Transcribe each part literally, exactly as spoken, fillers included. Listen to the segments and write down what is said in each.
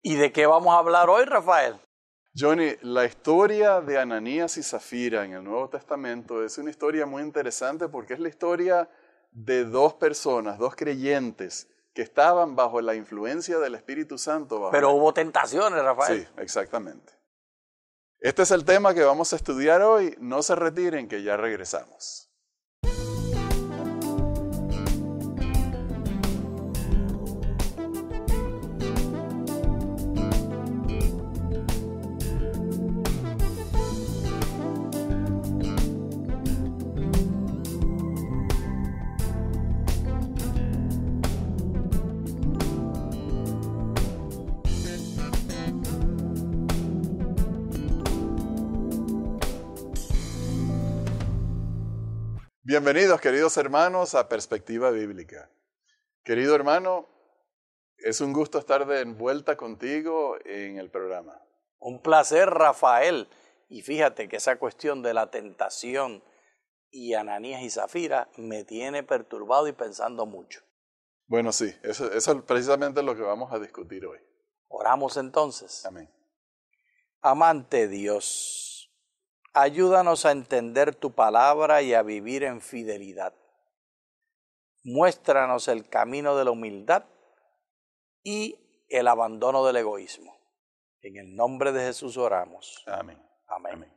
¿Y de qué vamos a hablar hoy, Rafael? Johnny, la historia de Ananías y Zafira en el Nuevo Testamento es una historia muy interesante porque es la historia de dos personas, dos creyentes que estaban bajo la influencia del Espíritu Santo. Bajo Pero la... hubo tentaciones, Rafael. Sí, exactamente. Este es el tema que vamos a estudiar hoy. No se retiren, que ya regresamos. Bienvenidos, queridos hermanos, a Perspectiva Bíblica. Querido hermano, es un gusto estar de vuelta contigo en el programa. Un placer, Rafael. Y fíjate que esa cuestión de la tentación y Ananías y Zafira me tiene perturbado y pensando mucho. Bueno, sí, eso, eso es precisamente lo que vamos a discutir hoy. Oramos entonces. Amén. Amante Dios, ayúdanos a entender tu palabra y a vivir en fidelidad. Muéstranos el camino de la humildad y el abandono del egoísmo. En el nombre de Jesús oramos. Amén. Amén. Amén.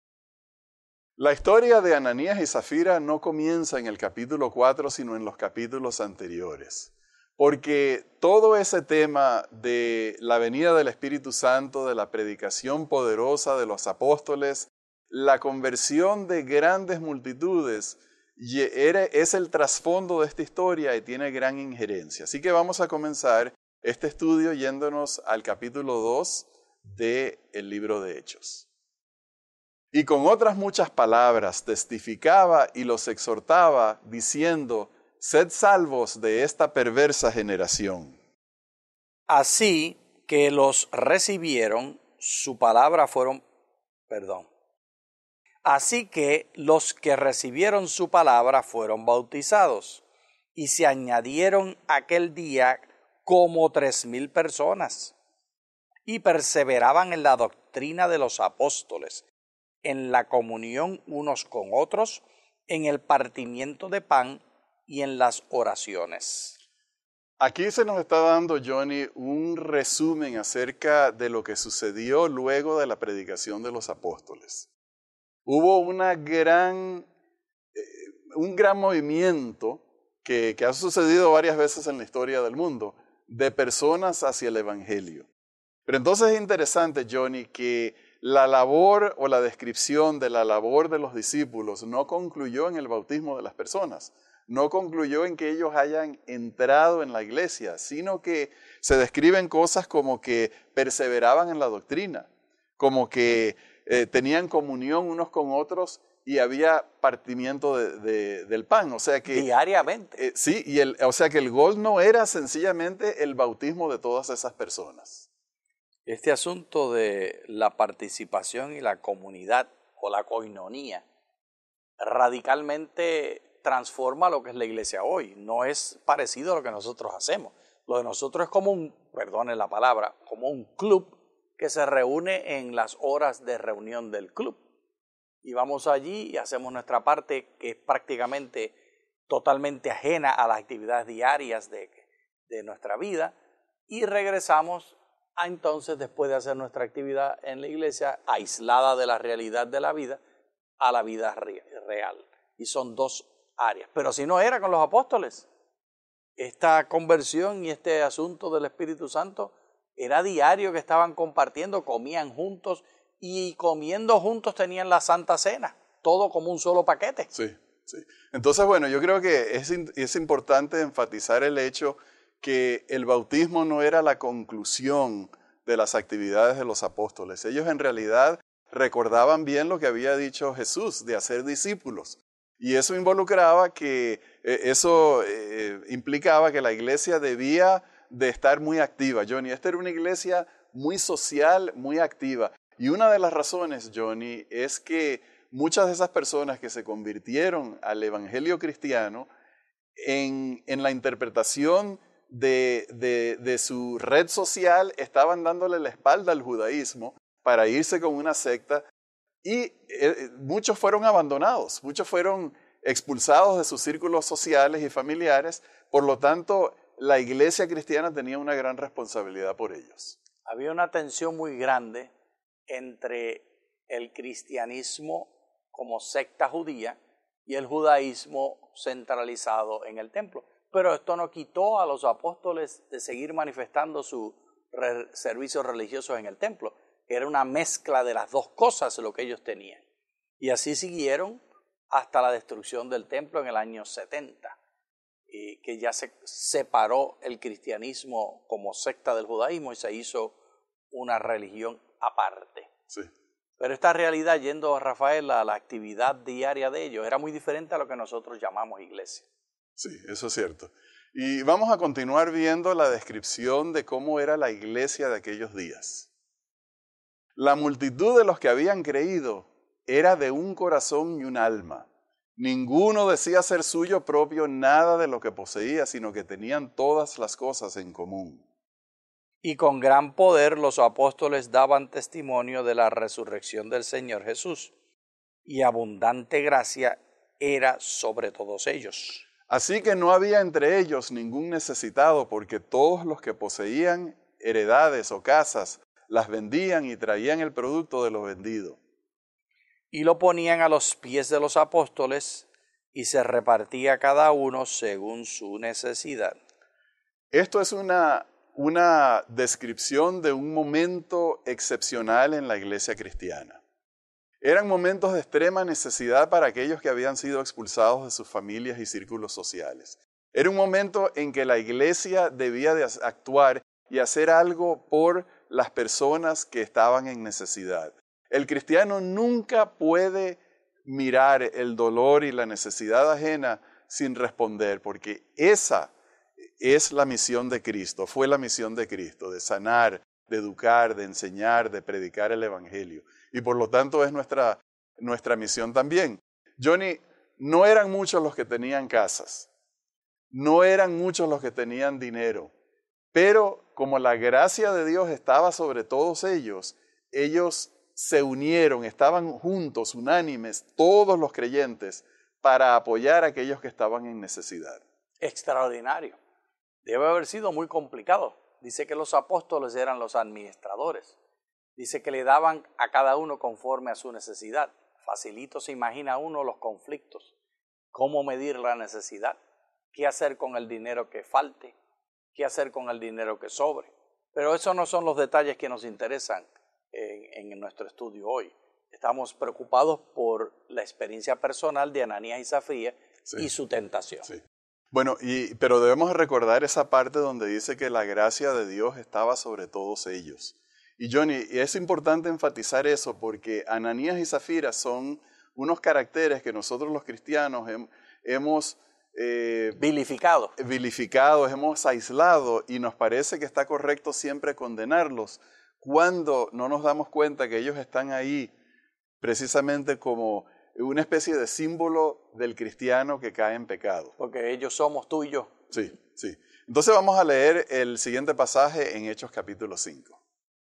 La historia de Ananías y Zafira no comienza en el capítulo cuatro, sino en los capítulos anteriores. Porque todo ese tema de la venida del Espíritu Santo, de la predicación poderosa de los apóstoles, la conversión de grandes multitudes, es el trasfondo de esta historia y tiene gran injerencia. Así que vamos a comenzar este estudio yéndonos al capítulo dos del libro de Hechos. Y con otras muchas palabras testificaba y los exhortaba, diciendo: sed salvos de esta perversa generación. Así que los recibieron, su palabra fueron, perdón. Así que los que recibieron su palabra fueron bautizados, y se añadieron aquel día como tres mil personas, y perseveraban en la doctrina de los apóstoles, en la comunión unos con otros, en el partimiento de pan y en las oraciones. Aquí se nos está dando, Johnny, un resumen acerca de lo que sucedió luego de la predicación de los apóstoles. Hubo una gran, eh, un gran movimiento que, que ha sucedido varias veces en la historia del mundo, de personas hacia el Evangelio. Pero entonces es interesante, Johnny, que la labor o la descripción de la labor de los discípulos no concluyó en el bautismo de las personas, no concluyó en que ellos hayan entrado en la iglesia, sino que se describen cosas como que perseveraban en la doctrina, como que eh, tenían comunión unos con otros y había partimiento de, de, del pan. O sea que, diariamente. Eh, sí, y el, o sea que el gol no era sencillamente el bautismo de todas esas personas. Este asunto de la participación y la comunidad o la koinonía radicalmente transforma lo que es la iglesia hoy. No es parecido a lo que nosotros hacemos. Lo de nosotros es como un, perdone la palabra, como un club que se reúne en las horas de reunión del club. Y vamos allí y hacemos nuestra parte, que es prácticamente totalmente ajena a las actividades diarias de, de nuestra vida, y regresamos a entonces, después de hacer nuestra actividad en la iglesia, aislada de la realidad de la vida, a la vida real. Y son dos áreas. Pero si no era con los apóstoles, esta conversión y este asunto del Espíritu Santo era diario, que estaban compartiendo, comían juntos y comiendo juntos tenían la Santa Cena, todo como un solo paquete. Sí, sí. Entonces, bueno, yo creo que es, es importante enfatizar el hecho que el bautismo no era la conclusión de las actividades de los apóstoles. Ellos en realidad recordaban bien lo que había dicho Jesús de hacer discípulos. Y eso involucraba que, eh, eso eh, implicaba que la iglesia debía de estar muy activa, Johnny. Esta era una iglesia muy social, muy activa. Y una de las razones, Johnny, es que muchas de esas personas que se convirtieron al evangelio cristiano, en, en la interpretación de, de, de su red social estaban dándole la espalda al judaísmo para irse con una secta y eh, muchos fueron abandonados, muchos fueron expulsados de sus círculos sociales y familiares, por lo tanto la iglesia cristiana tenía una gran responsabilidad por ellos. Había una tensión muy grande entre el cristianismo como secta judía y el judaísmo centralizado en el templo. Pero esto no quitó a los apóstoles de seguir manifestando sus re- servicios religiosos en el templo. Era una mezcla de las dos cosas lo que ellos tenían. Y así siguieron hasta la destrucción del templo en el año setenta, y que ya se separó el cristianismo como secta del judaísmo y se hizo una religión aparte. Sí. Pero esta realidad, yendo a Rafael, a la actividad diaria de ellos, era muy diferente a lo que nosotros llamamos iglesia. Sí, eso es cierto. Y vamos a continuar viendo la descripción de cómo era la iglesia de aquellos días. La multitud de los que habían creído era de un corazón y un alma. Ninguno decía ser suyo propio nada de lo que poseía, sino que tenían todas las cosas en común. Y con gran poder los apóstoles daban testimonio de la resurrección del Señor Jesús, y abundante gracia era sobre todos ellos. Así que no había entre ellos ningún necesitado, porque todos los que poseían heredades o casas las vendían y traían el producto de lo vendido. Y lo ponían a los pies de los apóstoles, y se repartía cada uno según su necesidad. Esto es una, una descripción de un momento excepcional en la iglesia cristiana. Eran momentos de extrema necesidad para aquellos que habían sido expulsados de sus familias y círculos sociales. Era un momento en que la iglesia debía de actuar y hacer algo por las personas que estaban en necesidad. El cristiano nunca puede mirar el dolor y la necesidad ajena sin responder, porque esa es la misión de Cristo, fue la misión de Cristo, de sanar, de educar, de enseñar, de predicar el evangelio. Y por lo tanto es nuestra, nuestra misión también. Johnny, no eran muchos los que tenían casas, no eran muchos los que tenían dinero, pero como la gracia de Dios estaba sobre todos ellos, ellos se unieron, estaban juntos, unánimes, todos los creyentes, para apoyar a aquellos que estaban en necesidad. Extraordinario. Debe haber sido muy complicado. Dice que los apóstoles eran los administradores. Dice que le daban a cada uno conforme a su necesidad. Facilito se imagina uno los conflictos. ¿Cómo medir la necesidad? ¿Qué hacer con el dinero que falte? ¿Qué hacer con el dinero que sobre? Pero esos no son los detalles que nos interesan en, en nuestro estudio hoy. Estamos preocupados por la experiencia personal de Ananías y Zafira, sí, y su tentación. Sí. Bueno, y, pero debemos recordar esa parte donde dice que la gracia de Dios estaba sobre todos ellos. Y Johnny, es importante enfatizar eso porque Ananías y Zafira son unos caracteres que nosotros los cristianos hem, hemos eh, vilificado. vilificado, hemos aislado, y nos parece que está correcto siempre condenarlos cuando no nos damos cuenta que ellos están ahí precisamente como una especie de símbolo del cristiano que cae en pecado. Porque ellos somos tú y yo. Sí, sí. Entonces vamos a leer el siguiente pasaje en Hechos capítulo cinco.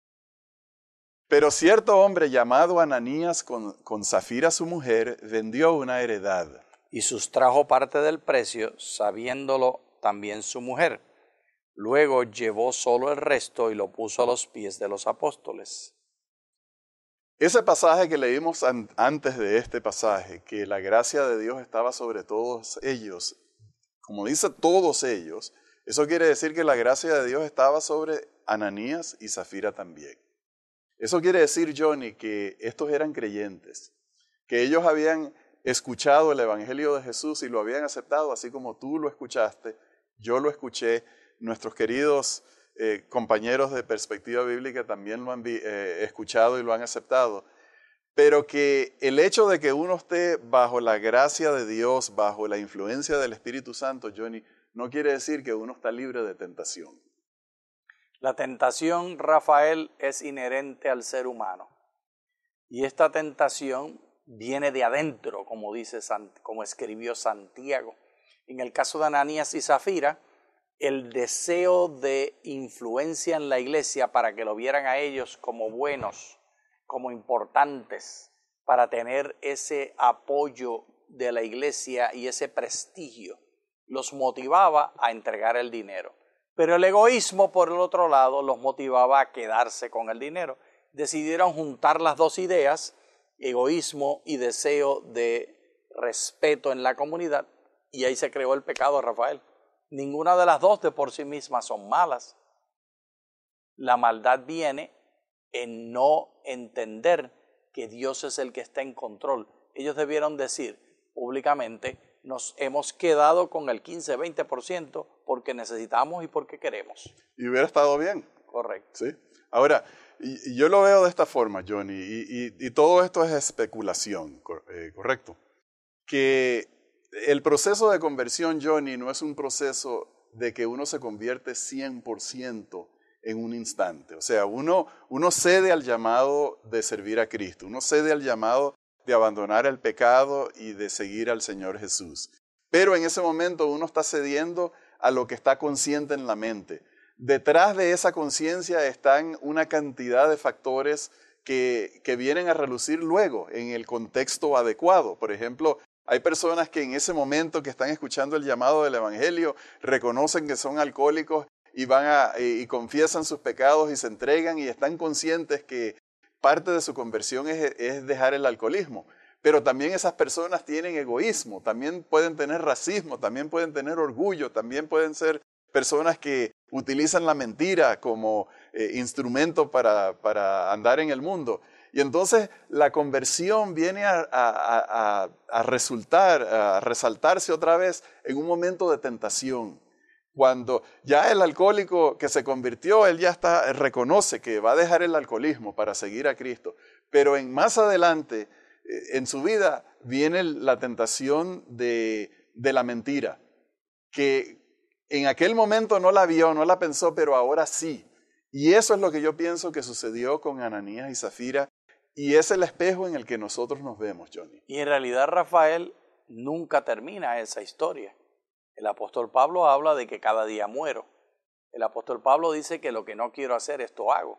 Pero cierto hombre llamado Ananías con, con Zafira su mujer vendió una heredad. Y sustrajo parte del precio, sabiéndolo también su mujer. Luego llevó solo el resto y lo puso a los pies de los apóstoles. Ese pasaje que leímos an- antes de este pasaje, que la gracia de Dios estaba sobre todos ellos, como dice todos ellos, eso quiere decir que la gracia de Dios estaba sobre Ananías y Zafira también. Eso quiere decir, Johnny, que estos eran creyentes, que ellos habían escuchado el Evangelio de Jesús y lo habían aceptado, así como tú lo escuchaste, yo lo escuché, nuestros queridos eh, compañeros de Perspectiva Bíblica también lo han eh, escuchado y lo han aceptado, pero que el hecho de que uno esté bajo la gracia de Dios, bajo la influencia del Espíritu Santo, Johnny, no quiere decir que uno está libre de tentación. La tentación, Rafael, es inherente al ser humano. Y esta tentación viene de adentro, como dice, como escribió Santiago. En el caso de Ananías y Zafira, el deseo de influencia en la iglesia para que lo vieran a ellos como buenos, como importantes, para tener ese apoyo de la iglesia y ese prestigio, los motivaba a entregar el dinero. Pero el egoísmo, por el otro lado, los motivaba a quedarse con el dinero. Decidieron juntar las dos ideas, egoísmo y deseo de respeto en la comunidad, y ahí se creó el pecado, Rafael. Ninguna de las dos de por sí mismas son malas. La maldad viene en no entender que Dios es el que está en control. Ellos debieron decir públicamente, nos hemos quedado con el quince, veinte por ciento porque necesitamos y porque queremos. Y hubiera estado bien. Correcto. ¿Sí? Ahora, y, y yo lo veo de esta forma, Johnny, y, y, y todo esto es especulación, cor, eh, ¿correcto? Que el proceso de conversión, Johnny, no es un proceso de que uno se convierte cien por ciento en un instante. O sea, uno, uno cede al llamado de servir a Cristo, uno cede al llamado de abandonar el pecado y de seguir al Señor Jesús. Pero en ese momento uno está cediendo a lo que está consciente en la mente. Detrás de esa conciencia están una cantidad de factores que, que vienen a relucir luego en el contexto adecuado. Por ejemplo, hay personas que en ese momento que están escuchando el llamado del Evangelio reconocen que son alcohólicos y van a, y confiesan sus pecados y se entregan y están conscientes que parte de su conversión es, es dejar el alcoholismo. Pero también esas personas tienen egoísmo, también pueden tener racismo, también pueden tener orgullo, también pueden ser personas que utilizan la mentira como eh, instrumento para, para andar en el mundo. Y entonces la conversión viene a, a, a, a resultar, a resaltarse otra vez en un momento de tentación. Cuando ya el alcohólico que se convirtió, él ya está, reconoce que va a dejar el alcoholismo para seguir a Cristo. Pero en, más adelante, en su vida, viene la tentación de, de la mentira, que en aquel momento no la vio, no la pensó, pero ahora sí. Y eso es lo que yo pienso que sucedió con Ananías y Zafira, y es el espejo en el que nosotros nos vemos, Johnny. Y en realidad, Rafael, nunca termina esa historia. El apóstol Pablo habla de que cada día muero. El apóstol Pablo dice que lo que no quiero hacer, esto hago.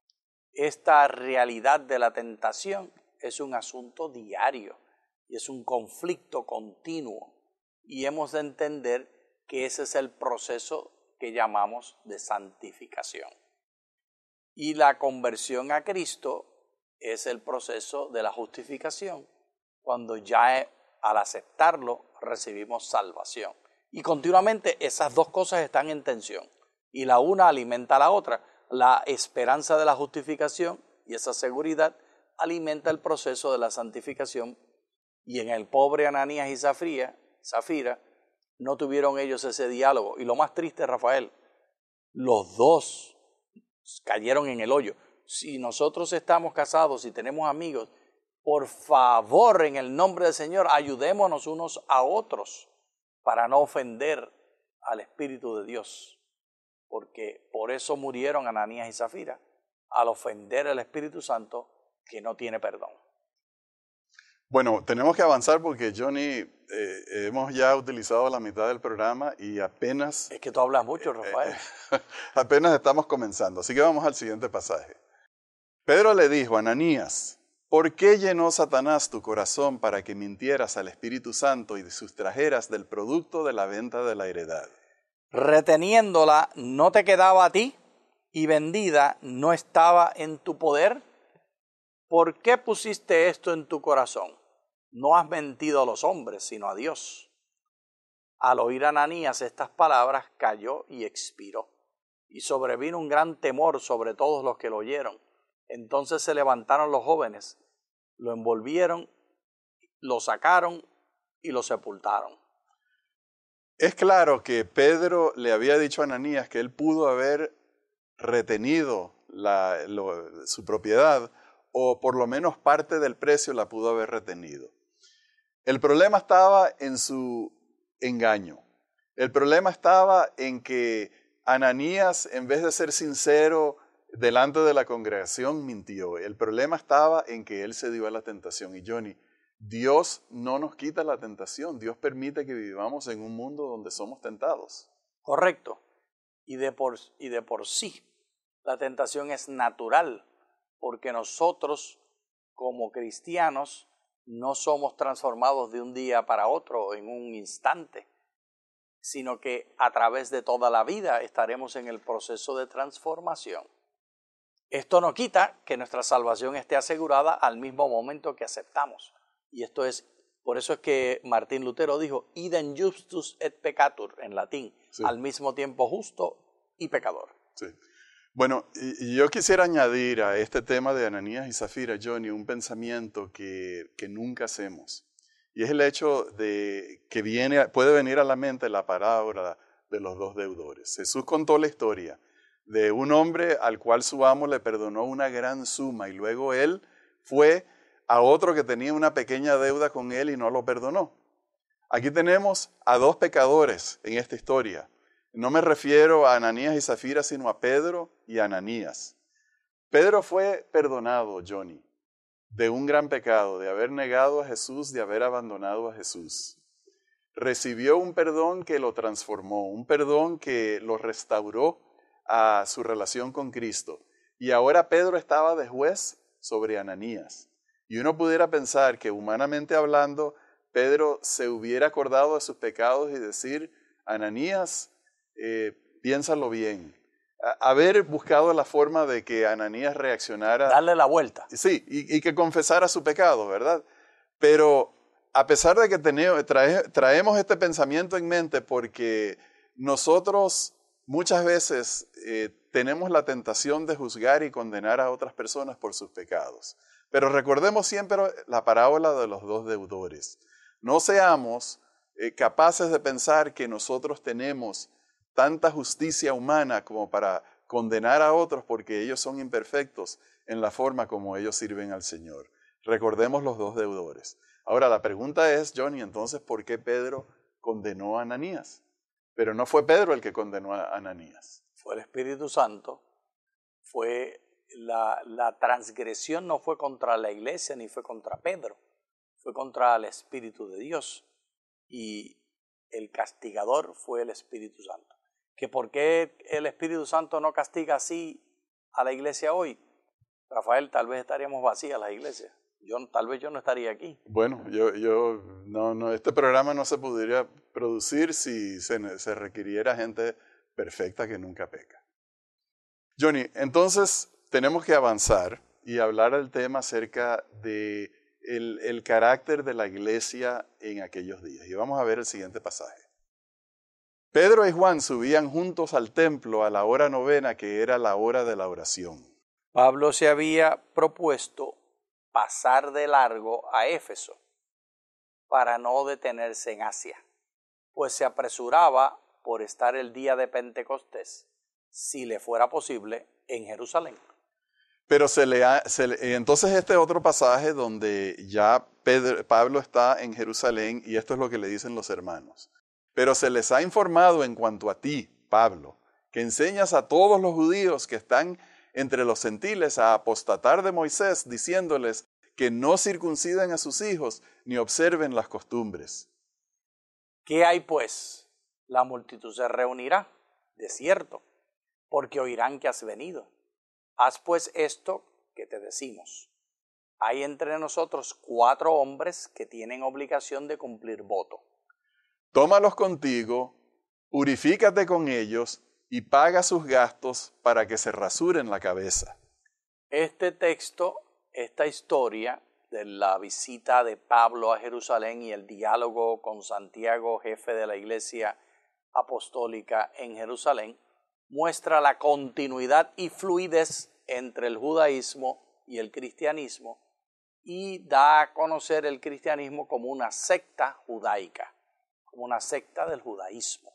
Esta realidad de la tentación es un asunto diario y es un conflicto continuo. Y hemos de entender que ese es el proceso que llamamos de santificación. Y la conversión a Cristo es el proceso de la justificación, cuando ya al aceptarlo recibimos salvación. Y continuamente esas dos cosas están en tensión y la una alimenta a la otra. La esperanza de la justificación y esa seguridad alimenta el proceso de la santificación, y en el pobre Ananías y Zafira, Zafira no tuvieron ellos ese diálogo. Y lo más triste, Rafael, los dos cayeron en el hoyo. Si nosotros estamos casados y tenemos amigos, por favor, en el nombre del Señor, ayudémonos unos a otros para no ofender al Espíritu de Dios, porque por eso murieron Ananías y Zafira, al ofender al Espíritu Santo que no tiene perdón. Bueno, tenemos que avanzar porque, Johnny, eh, hemos ya utilizado la mitad del programa y apenas... Es que tú hablas mucho, Rafael. Eh, apenas estamos comenzando, así que vamos al siguiente pasaje. Pedro le dijo a Ananías, ¿por qué llenó Satanás tu corazón para que mintieras al Espíritu Santo y sustrajeras del producto de la venta de la heredad? Reteniéndola no te quedaba a ti y vendida no estaba en tu poder. ¿Por qué pusiste esto en tu corazón? No has mentido a los hombres, sino a Dios. Al oír Ananías estas palabras, cayó y expiró. Y sobrevino un gran temor sobre todos los que lo oyeron. Entonces se levantaron los jóvenes, lo envolvieron, lo sacaron y lo sepultaron. Es claro que Pedro le había dicho a Ananías que él pudo haber retenido la, lo, su propiedad, o por lo menos parte del precio la pudo haber retenido. El problema estaba en su engaño. El problema estaba en que Ananías, en vez de ser sincero delante de la congregación, mintió. El problema estaba en que él se dio a la tentación. Y Johnny, Dios no nos quita la tentación. Dios permite que vivamos en un mundo donde somos tentados. Correcto. Y de por, y de por sí, la tentación es natural, porque nosotros como cristianos no somos transformados de un día para otro en un instante, sino que a través de toda la vida estaremos en el proceso de transformación. Esto no quita que nuestra salvación esté asegurada al mismo momento que aceptamos. Y esto es, por eso es que Martín Lutero dijo, idem justus et peccator, en latín, sí. Al mismo tiempo justo y pecador. Sí. Bueno, y yo quisiera añadir a este tema de Ananías y Zafira, Johnny, un pensamiento que, que nunca hacemos. Y es el hecho de que viene, puede venir a la mente la parábola de los dos deudores. Jesús contó la historia de un hombre al cual su amo le perdonó una gran suma y luego él fue a otro que tenía una pequeña deuda con él y no lo perdonó. Aquí tenemos a dos pecadores en esta historia. No me refiero a Ananías y Zafira, sino a Pedro y a Ananías. Pedro fue perdonado, Johnny, de un gran pecado, de haber negado a Jesús, de haber abandonado a Jesús. Recibió un perdón que lo transformó, un perdón que lo restauró a su relación con Cristo. Y ahora Pedro estaba de juez sobre Ananías. Y uno pudiera pensar que, humanamente hablando, Pedro se hubiera acordado de sus pecados y decir, Ananías, eh, piénsalo bien. A, haber buscado la forma de que Ananías reaccionara. Darle la vuelta. Sí, y, y que confesara su pecado, ¿verdad? Pero a pesar de que tenemos, trae, traemos este pensamiento en mente porque nosotros muchas veces eh, tenemos la tentación de juzgar y condenar a otras personas por sus pecados. Pero recordemos siempre la parábola de los dos deudores. No seamos eh, capaces de pensar que nosotros tenemos tanta justicia humana como para condenar a otros porque ellos son imperfectos en la forma como ellos sirven al Señor. Recordemos los dos deudores. Ahora la pregunta es, Johnny, entonces, ¿por qué Pedro condenó a Ananías? Pero no fue Pedro el que condenó a Ananías. Fue el Espíritu Santo. Fue la, la transgresión no fue contra la iglesia ni fue contra Pedro. Fue contra el Espíritu de Dios. Y el castigador fue el Espíritu Santo. ¿Que por qué el Espíritu Santo no castiga así a la iglesia hoy? Rafael, tal vez estaríamos vacías las iglesias. Yo, tal vez yo no estaría aquí. Bueno, yo, yo no, no, este programa no se podría producir si se, se requiriera gente perfecta que nunca peca. Johnny, entonces tenemos que avanzar y hablar del tema acerca de el, el carácter de la iglesia en aquellos días. Y vamos a ver el siguiente pasaje. Pedro y Juan subían juntos al templo a la hora novena, que era la hora de la oración. Pablo se había propuesto pasar de largo a Éfeso para no detenerse en Asia, pues se apresuraba por estar el día de Pentecostés, si le fuera posible, en Jerusalén. Pero se le ha, se le, entonces este otro pasaje donde ya Pedro, Pablo está en Jerusalén y esto es lo que le dicen los hermanos. Pero se les ha informado en cuanto a ti, Pablo, que enseñas a todos los judíos que están entre los gentiles a apostatar de Moisés, diciéndoles que no circunciden a sus hijos ni observen las costumbres. ¿Qué hay pues? La multitud se reunirá, de cierto, porque oirán que has venido. Haz pues esto que te decimos. Hay entre nosotros cuatro hombres que tienen obligación de cumplir voto. Tómalos contigo, purifícate con ellos y paga sus gastos para que se rasuren la cabeza. Este texto, esta historia de la visita de Pablo a Jerusalén y el diálogo con Santiago, jefe de la iglesia apostólica en Jerusalén, muestra la continuidad y fluidez entre el judaísmo y el cristianismo y da a conocer el cristianismo como una secta judaica, como una secta del judaísmo.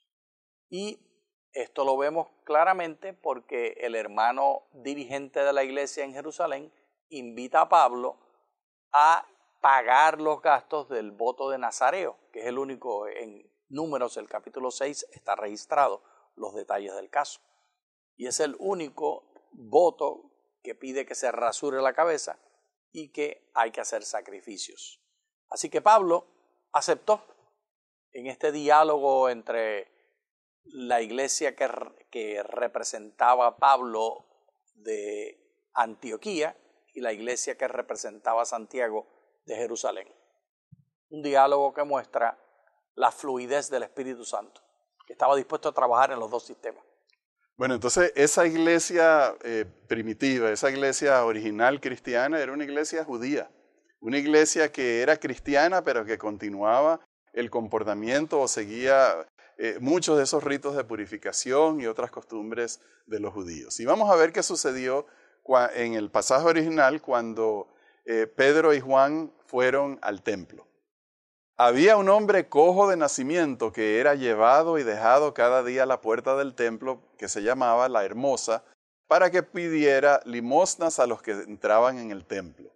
Y esto lo vemos claramente porque el hermano dirigente de la iglesia en Jerusalén invita a Pablo a pagar los gastos del voto de Nazareo, que es el único, en Números, el capítulo seis, está registrado los detalles del caso. Y es el único voto que pide que se rasure la cabeza y que hay que hacer sacrificios. Así que Pablo aceptó en este diálogo entre la iglesia que, que representaba a Pablo de Antioquía y la iglesia que representaba a Santiago de Jerusalén. Un diálogo que muestra la fluidez del Espíritu Santo, que estaba dispuesto a trabajar en los dos sistemas. Bueno, entonces esa iglesia eh, primitiva, esa iglesia original cristiana era una iglesia judía, una iglesia que era cristiana pero que continuaba el comportamiento o seguía eh, muchos de esos ritos de purificación y otras costumbres de los judíos. Y vamos a ver qué sucedió en el pasaje original cuando eh, Pedro y Juan fueron al templo. Había un hombre cojo de nacimiento que era llevado y dejado cada día a la puerta del templo, que se llamaba La Hermosa, para que pidiera limosnas a los que entraban en el templo.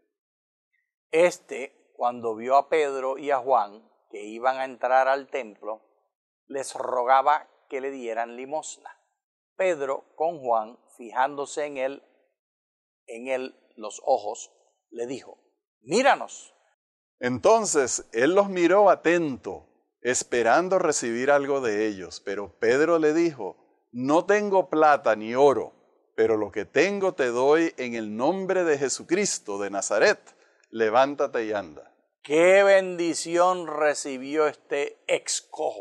Este, cuando vio a Pedro y a Juan, que iban a entrar al templo, les rogaba que le dieran limosna. Pedro, con Juan, fijándose en él, en él los ojos, le dijo: míranos. Entonces él los miró atento, esperando recibir algo de ellos. Pero Pedro le dijo: no tengo plata ni oro, pero lo que tengo te doy en el nombre de Jesucristo de Nazaret. Levántate y anda. ¡Qué bendición recibió este ex cojo!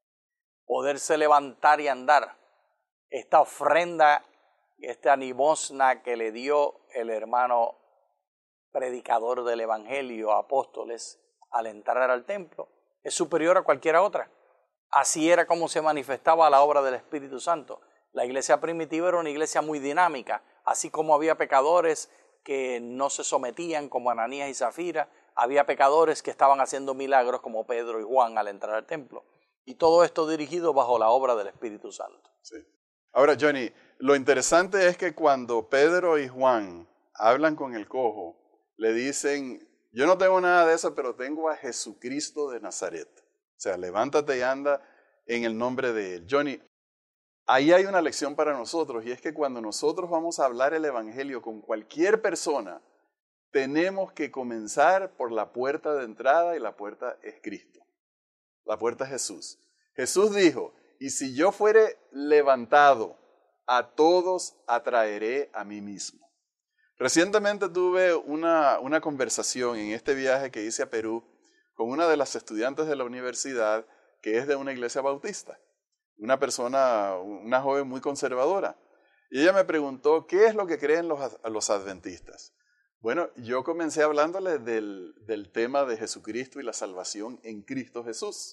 Poderse levantar y andar. Esta ofrenda, esta limosna que le dio el hermano predicador del Evangelio, Apóstoles, al entrar al templo, es superior a cualquiera otra. Así era como se manifestaba la obra del Espíritu Santo. La iglesia primitiva era una iglesia muy dinámica, así como había pecadores que no se sometían como Ananías y Zafira, había pecadores que estaban haciendo milagros como Pedro y Juan al entrar al templo. Y todo esto dirigido bajo la obra del Espíritu Santo. Sí. Ahora, Johnny, lo interesante es que cuando Pedro y Juan hablan con el cojo, le dicen: yo no tengo nada de eso, pero tengo a Jesucristo de Nazaret. O sea, levántate y anda en el nombre de Él. Johnny, ahí hay una lección para nosotros, y es que cuando nosotros vamos a hablar el Evangelio con cualquier persona, tenemos que comenzar por la puerta de entrada, y la puerta es Cristo. La puerta es Jesús. Jesús dijo: y si yo fuere levantado, a todos atraeré a mí mismo. Recientemente tuve una, una conversación en este viaje que hice a Perú con una de las estudiantes de la universidad que es de una iglesia bautista, una persona, una joven muy conservadora. Y ella me preguntó: ¿qué es lo que creen los, los adventistas? Bueno, yo comencé hablándole del, del tema de Jesucristo y la salvación en Cristo Jesús.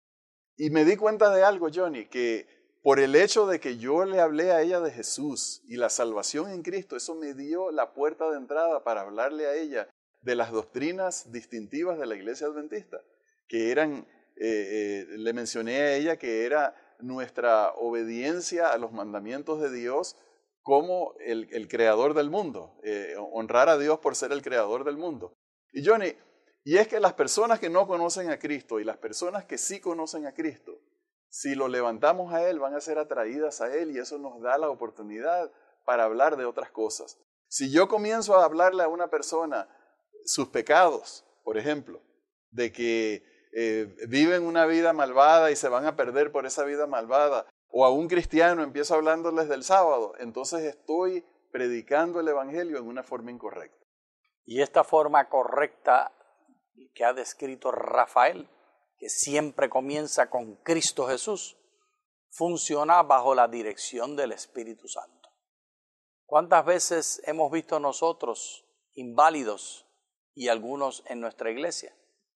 Y me di cuenta de algo, Johnny, que por el hecho de que yo le hablé a ella de Jesús y la salvación en Cristo, eso me dio la puerta de entrada para hablarle a ella de las doctrinas distintivas de la iglesia adventista, que eran, eh, eh, le mencioné a ella que era nuestra obediencia a los mandamientos de Dios como el, el creador del mundo, eh, honrar a Dios por ser el creador del mundo. Y Johnny, y es que las personas que no conocen a Cristo y las personas que sí conocen a Cristo, si lo levantamos a Él, van a ser atraídas a Él, y eso nos da la oportunidad para hablar de otras cosas. Si yo comienzo a hablarle a una persona sus pecados, por ejemplo, de que eh, viven una vida malvada y se van a perder por esa vida malvada, o a un cristiano empiezo hablándoles del sábado, entonces estoy predicando el Evangelio en una forma incorrecta. Y esta forma correcta que ha descrito Rafael, que siempre comienza con Cristo Jesús, funciona bajo la dirección del Espíritu Santo. ¿Cuántas veces hemos visto nosotros inválidos y algunos en nuestra iglesia?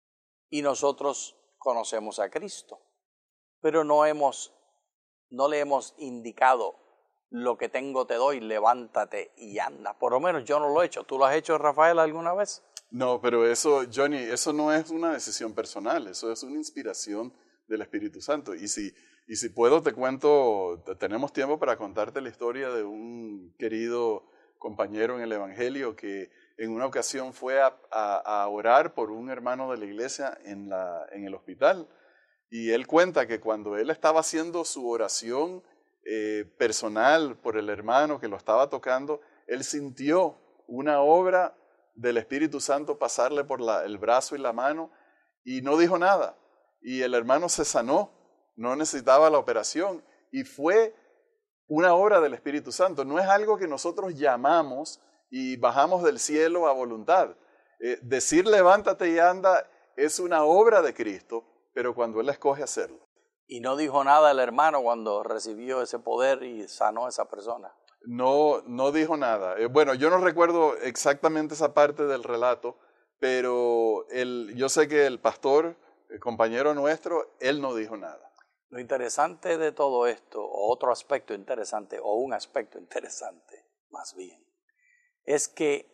Y nosotros conocemos a Cristo, pero no hemos, no le hemos indicado: lo que tengo te doy, levántate y anda. Por lo menos yo no lo he hecho. ¿Tú lo has hecho, Rafael, alguna vez? No, pero eso, Johnny, eso no es una decisión personal, eso es una inspiración del Espíritu Santo. Y si, y si puedo, te cuento, tenemos tiempo para contarte la historia de un querido compañero en el Evangelio que en una ocasión fue a, a, a orar por un hermano de la iglesia en, la, en el hospital. Y él cuenta que cuando él estaba haciendo su oración eh, personal por el hermano que lo estaba tocando, él sintió una obra del Espíritu Santo pasarle por la, el brazo y la mano, y no dijo nada. Y el hermano se sanó, no necesitaba la operación, y fue una obra del Espíritu Santo. No es algo que nosotros llamamos y bajamos del cielo a voluntad. Eh, decir levántate y anda es una obra de Cristo, pero cuando Él escoge hacerlo. Y no dijo nada el hermano cuando recibió ese poder y sanó a esa persona. No, no dijo nada. Eh, bueno, yo no recuerdo exactamente esa parte del relato, pero el, yo sé que el pastor, el compañero nuestro, él no dijo nada. Lo interesante de todo esto, o otro aspecto interesante, o un aspecto interesante, más bien, es que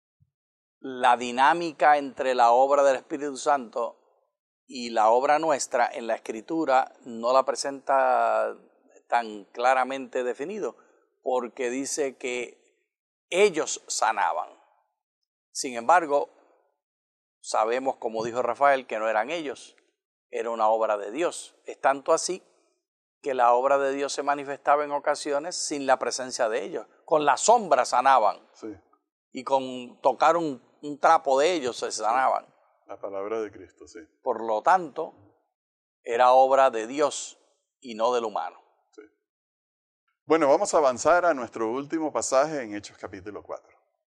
la dinámica entre la obra del Espíritu Santo y la obra nuestra en la Escritura no la presenta tan claramente definido, porque dice que ellos sanaban. Sin embargo, sabemos, como dijo Rafael, que no eran ellos, era una obra de Dios. Es tanto así que la obra de Dios se manifestaba en ocasiones sin la presencia de ellos. Con la sombra sanaban. Sí. Y con tocar un, un trapo de ellos se sanaban. Sí. La palabra de Cristo, sí. Por lo tanto, era obra de Dios y no del humano. Sí. Bueno, vamos a avanzar a nuestro último pasaje en Hechos capítulo cuatro.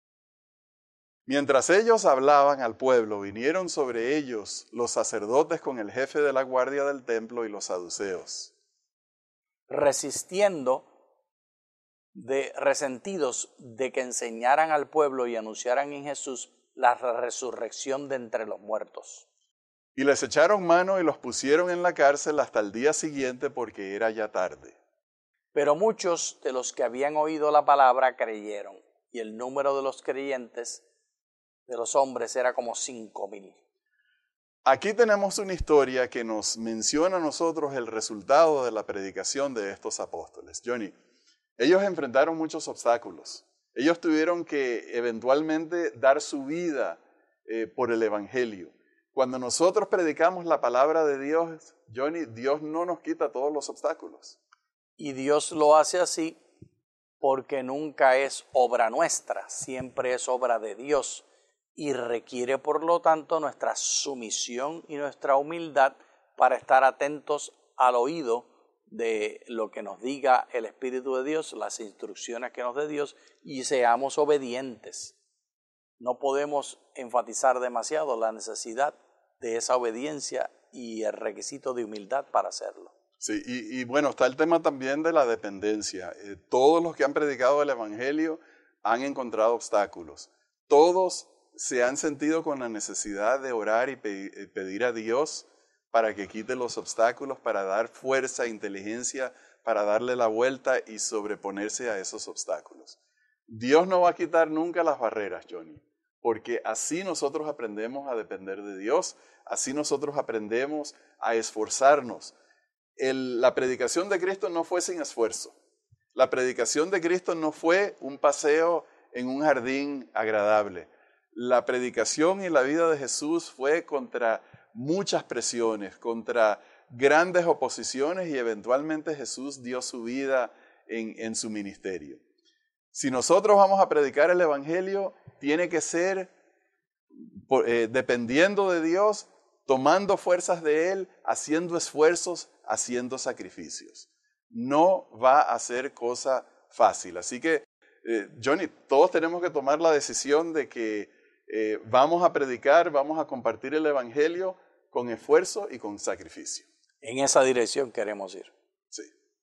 Mientras ellos hablaban al pueblo, vinieron sobre ellos los sacerdotes con el jefe de la guardia del templo y los saduceos. Resistiendo, de, resentidos de que enseñaran al pueblo y anunciaran en Jesús la resurrección de entre los muertos. Y les echaron mano y los pusieron en la cárcel hasta el día siguiente porque era ya tarde. Pero muchos de los que habían oído la palabra creyeron, y el número de los creyentes de los hombres era como cinco mil. Aquí tenemos una historia que nos menciona a nosotros el resultado de la predicación de estos apóstoles. Johnny, ellos enfrentaron muchos obstáculos. Ellos tuvieron que eventualmente dar su vida eh, por el Evangelio. Cuando nosotros predicamos la palabra de Dios, Johnny, Dios no nos quita todos los obstáculos. Y Dios lo hace así porque nunca es obra nuestra, siempre es obra de Dios. Y requiere, por lo tanto, nuestra sumisión y nuestra humildad para estar atentos al oído de lo que nos diga el Espíritu de Dios, las instrucciones que nos dé Dios, y seamos obedientes. No podemos enfatizar demasiado la necesidad de esa obediencia y el requisito de humildad para hacerlo. Sí, y, y bueno, está el tema también de la dependencia. Eh, todos los que han predicado el Evangelio han encontrado obstáculos. Todos se han sentido con la necesidad de orar y pedir a Dios para que quite los obstáculos, para dar fuerza, inteligencia, para darle la vuelta y sobreponerse a esos obstáculos. Dios no va a quitar nunca las barreras, Johnny, porque así nosotros aprendemos a depender de Dios, así nosotros aprendemos a esforzarnos. El, la predicación de Cristo no fue sin esfuerzo. La predicación de Cristo no fue un paseo en un jardín agradable. La predicación y la vida de Jesús fue contra muchas presiones, contra grandes oposiciones y eventualmente Jesús dio su vida en, en su ministerio. Si nosotros vamos a predicar el Evangelio, tiene que ser eh, dependiendo de Dios, tomando fuerzas de Él, haciendo esfuerzos, haciendo sacrificios. No va a ser cosa fácil. Así que, eh, Johnny, todos tenemos que tomar la decisión de que Eh, vamos a predicar, vamos a compartir el Evangelio con esfuerzo y con sacrificio. En esa dirección queremos ir. Sí.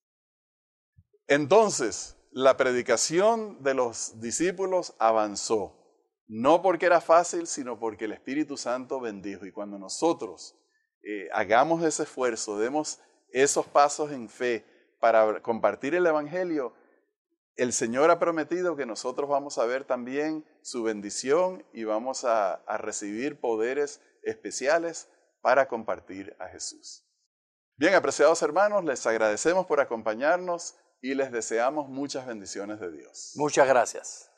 Entonces, la predicación de los discípulos avanzó, no porque era fácil, sino porque el Espíritu Santo bendijo. Y cuando nosotros eh, hagamos ese esfuerzo, demos esos pasos en fe para compartir el Evangelio, el Señor ha prometido que nosotros vamos a ver también su bendición y vamos a, a recibir poderes especiales para compartir a Jesús. Bien, apreciados hermanos, les agradecemos por acompañarnos y les deseamos muchas bendiciones de Dios. Muchas gracias.